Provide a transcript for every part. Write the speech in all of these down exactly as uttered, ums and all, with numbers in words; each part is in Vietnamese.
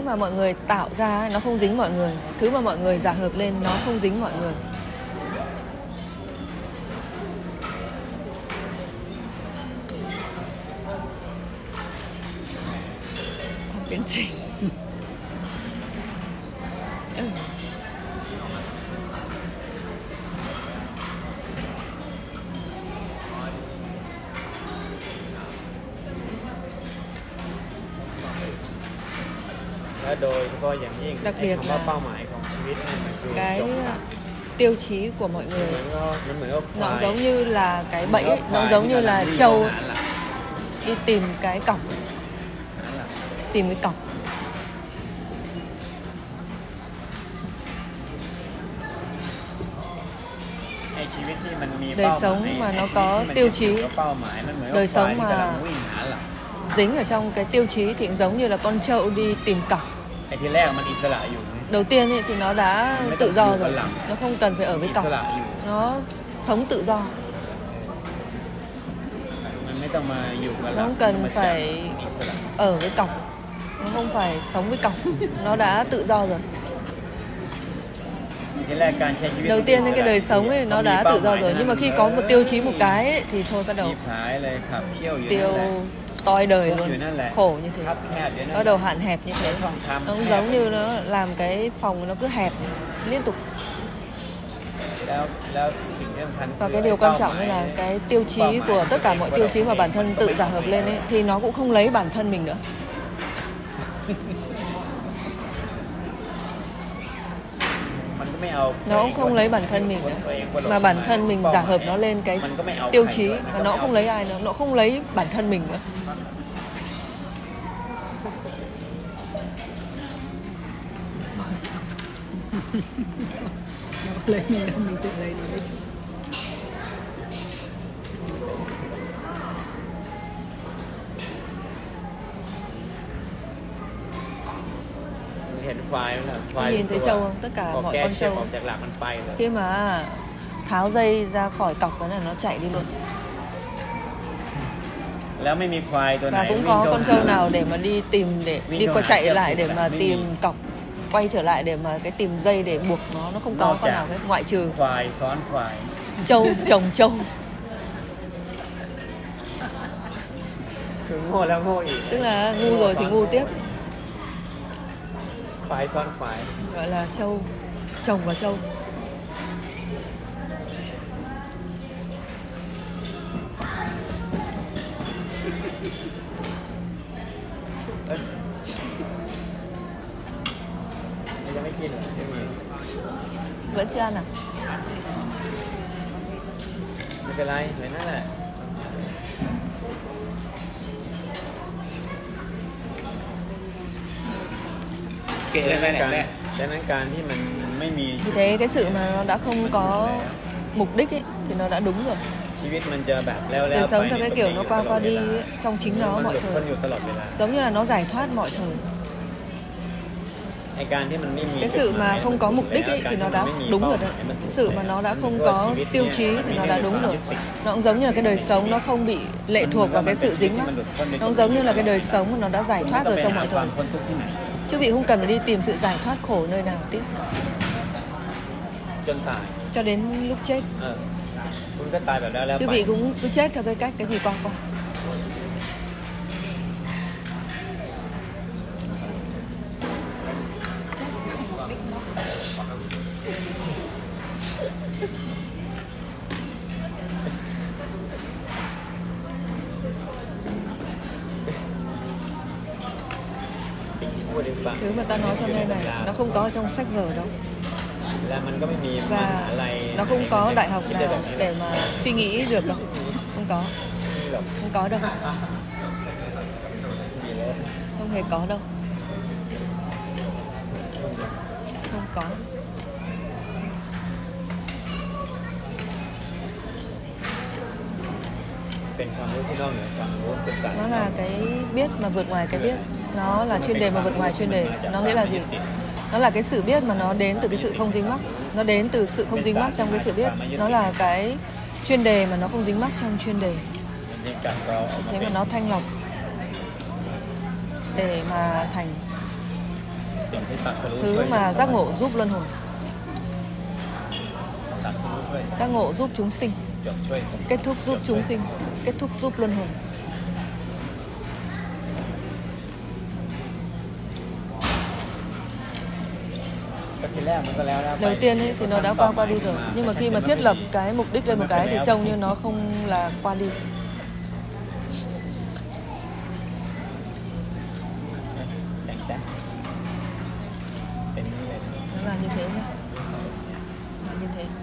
thứ mà mọi người tạo ra nó không dính mọi người, thứ mà mọi người giả hợp lên nó không dính mọi người. Tham kiến trình. Ừ. Đặc biệt là cái tiêu chí của mọi người nó giống như là cái bẫy ấy, nó giống như là trâu đi tìm cái cọc, tìm cái cọc. Đời sống mà nó có tiêu chí, đời sống mà dính ở trong cái tiêu chí thì cũng giống như là con trâu đi tìm cọc. Đầu tiên ấy, thì nó đã tự do rồi, nó không cần phải ở với cọc, nó sống tự do, nó không cần phải ở với cọc, nó không phải sống với cọc, nó đã tự do rồi. Đầu tiên cái đời sống ấy nó đã tự do rồi, nhưng mà khi có một tiêu chí một cái ấy, thì thôi bắt đầu tiêu toi đời luôn, khổ như thế, nó bắt đầu hạn hẹp như thế. Nó cũng giống như nó làm cái phòng nó cứ hẹp liên tục. Và cái điều quan trọng là cái tiêu chí của tất cả mọi tiêu chí mà bản thân tự giả hợp lên ấy, thì nó cũng không lấy bản thân mình nữa. Nó cũng không lấy bản thân mình nữa, mà bản thân mình giả hợp nó lên cái tiêu chí, và nó cũng không lấy ai nữa, nó không lấy bản thân mình nữa. Nó lấy mình đâu, mình tự lấy nó đấy chứ. Nhìn thấy trâu không? Tất cả mọi con trâu khi mà tháo dây ra khỏi cọc là nó chạy đi luôn. Và cũng có con trâu nào để mà đi tìm, để đi qua chạy lại để mà tìm cọc, quay trở lại để mà cái tìm dây để buộc nó, nó không có con nào hết, ngoại trừ trâu chồng trâu. Tức là ngu rồi thì ngu tiếp. Gọi là trâu chồng và trâu. Vẫn chưa ăn à? Kệ lên đây này. Vì thế cái sự mà nó đã không có mục đích ấy, thì nó đã đúng rồi. Đời sống theo cái kiểu nó qua qua đi ấy, trong chính nó mọi thời, giống như là nó giải thoát mọi thời. Cái sự mà không có mục đích ấy, thì nó đã đúng rồi đấy. Cái sự mà nó đã không có tiêu chí thì nó đã đúng rồi. Nó cũng giống như là cái đời sống nó không bị lệ thuộc vào cái sự dính mắc. Nó cũng giống như là cái đời sống mà nó đã giải thoát rồi trong mọi thời. Chứ vị không cần phải đi tìm sự giải thoát khổ nơi nào tiếp nữa. Cho đến lúc chết. Chứ vị cũng cứ chết theo cái cách cái gì qua qua. Thứ mà ta nói trong đây này nó không có trong sách vở đâu, và nó không có đại học nào để mà suy nghĩ được đâu, không có, không có đâu, không hề có đâu, không có. Nó là cái biết mà vượt ngoài cái biết, nó là chuyên đề mà vượt ngoài chuyên đề. Nó nghĩa là gì? Nó là cái sự biết mà nó đến từ cái sự không dính mắc, nó đến từ sự không dính mắc trong cái sự biết. Nó là cái chuyên đề mà nó không dính mắc trong chuyên đề. Thế mà nó thanh lọc để mà thành thứ mà giác ngộ giúp luân hồi, giác ngộ giúp chúng sinh, kết thúc giúp chúng sinh, kết thúc giúp luân hồi. Đầu tiên ấy, thì nó đã qua qua đi rồi, nhưng mà khi mà thiết lập cái mục đích lên một cái thì trông như nó không là qua đi. Nó là như thế nhé, là như thế.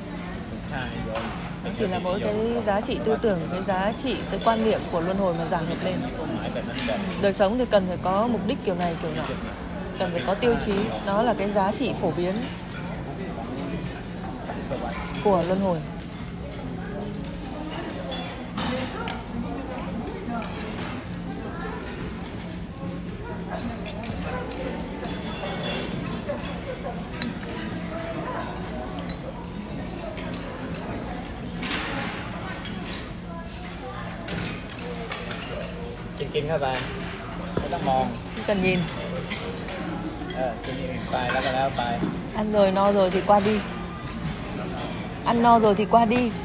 Nó chỉ là mỗi cái giá trị tư tưởng, cái giá trị, cái quan niệm của luân hồi mà giảng hợp lên. Đời sống thì cần phải có mục đích kiểu này kiểu nọ, cần phải có tiêu chí. Nó là cái giá trị phổ biến của luân hồi. Kinhเข้าไปไม่ต้องมอง Không cần nhìn. เออกินอิ่มไปแล้วก็แล้วไป Ăn rồi no rồi thì qua đi. Ăn no rồi thì qua đi.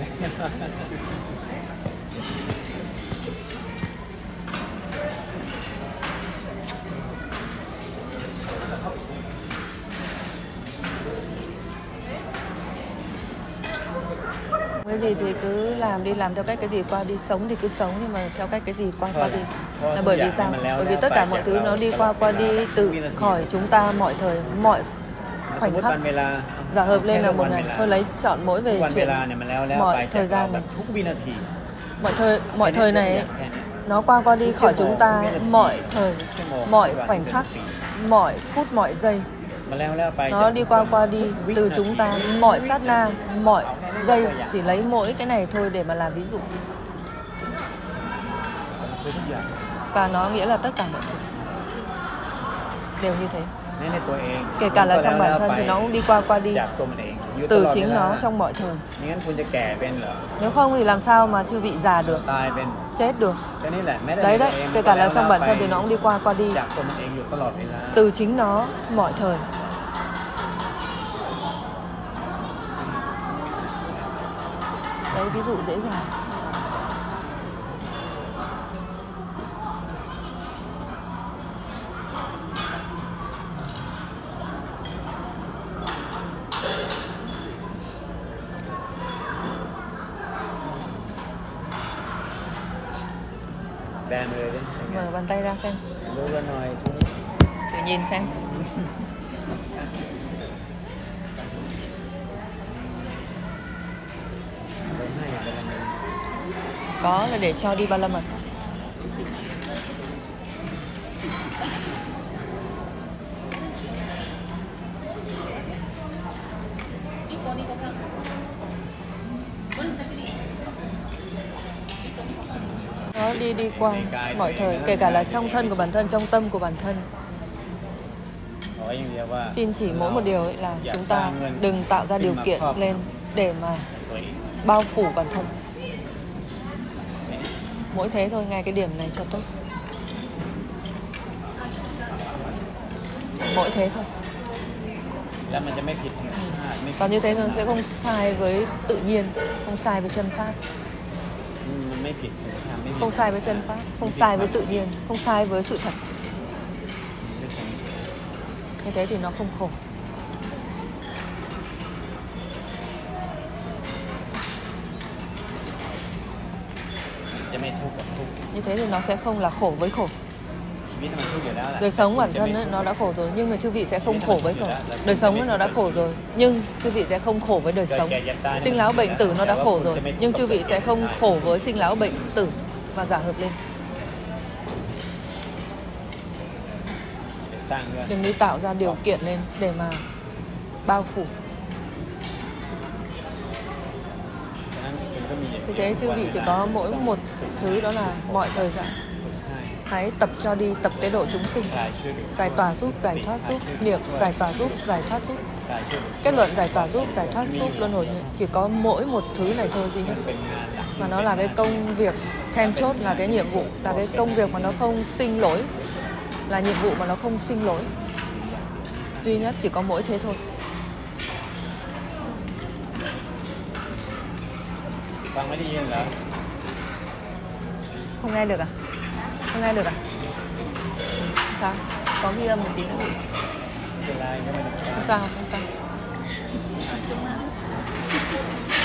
Cái gì thì cứ làm đi, làm theo cách cái gì qua đi, sống thì cứ sống, nhưng mà theo cách cái gì qua qua đi. Là bởi vì sao? Bởi vì tất cả mọi thứ nó đi qua qua đi tự khỏi chúng ta mọi thời, mọi khoảnh khắc. Giả hợp lên là một ngày. Thôi lấy chọn mỗi về chuyện mọi thời gian này. Mọi thời, mọi thời này ấy, nó qua qua đi khỏi chúng ta mọi thời, mọi khoảnh khắc, mọi phút, mọi giây. Nó đi qua qua đi từ chúng ta mọi sát na, mọi giây. Chỉ lấy mỗi cái này thôi để mà làm ví dụ. Và nó nghĩa là tất cả mọi thứ đều như thế. Kể cả là trong bản thân thì nó cũng đi qua qua đi từ chính nó trong mọi thời. Nếu không thì làm sao mà chư vị già được, chết được. Đấy đấy, kể cả là trong bản thân thì nó cũng đi qua qua đi từ chính nó mọi thời. Đấy, ví dụ dễ dàng. Mở bàn tay ra xem. Thử nhìn xem. Có là để cho đi ba la mật. Nó đi đi qua mọi thời, kể cả là trong thân của bản thân, trong tâm của bản thân. Xin chỉ mỗi một điều ấy là chúng ta đừng tạo ra điều kiện lên để mà bao phủ bản thân. Mỗi thế thôi, ngay cái điểm này cho tốt. Mỗi thế thôi. Còn như thế nó sẽ không sai với tự nhiên, không sai với chân pháp. Không sai với chân pháp, không sai với tự nhiên, không sai với sự thật. Như thế thì nó không khổ. Như thế thì nó sẽ không là khổ với khổ. Đời sống bản thân ấy, nó đã khổ rồi, nhưng mà chư vị sẽ không khổ với khổ. Đời sống ấy, nó đã khổ rồi, nhưng chư vị sẽ không khổ với đời sống. Sinh lão bệnh tử nó đã khổ rồi, nhưng chư vị sẽ không khổ với sinh lão bệnh tử và giả hợp lên. Đừng đi tạo ra điều kiện lên để mà bao phủ. Vì thế chư vị chỉ có mỗi một thứ, đó là mọi thời gian hãy tập cho đi, tập tế độ chúng sinh, giải tỏa giúp, giải thoát giúp, niệm giải tỏa giúp, giải thoát giúp, kết luận giải tỏa giúp, giải thoát giúp, luân hồi. Chỉ có mỗi một thứ này thôi duy nhất, mà nó là cái công việc then chốt, là cái nhiệm vụ, là cái công việc mà nó không sinh lỗi, là nhiệm vụ mà nó không sinh lỗi. Duy nhất chỉ có mỗi thế thôi. Con mới đi yên rồi. Không nghe được à? Không nghe được à? Sao? Có ghi âm một tí nữa. Tương lai cái mình Không sao, không sao. Nói chung là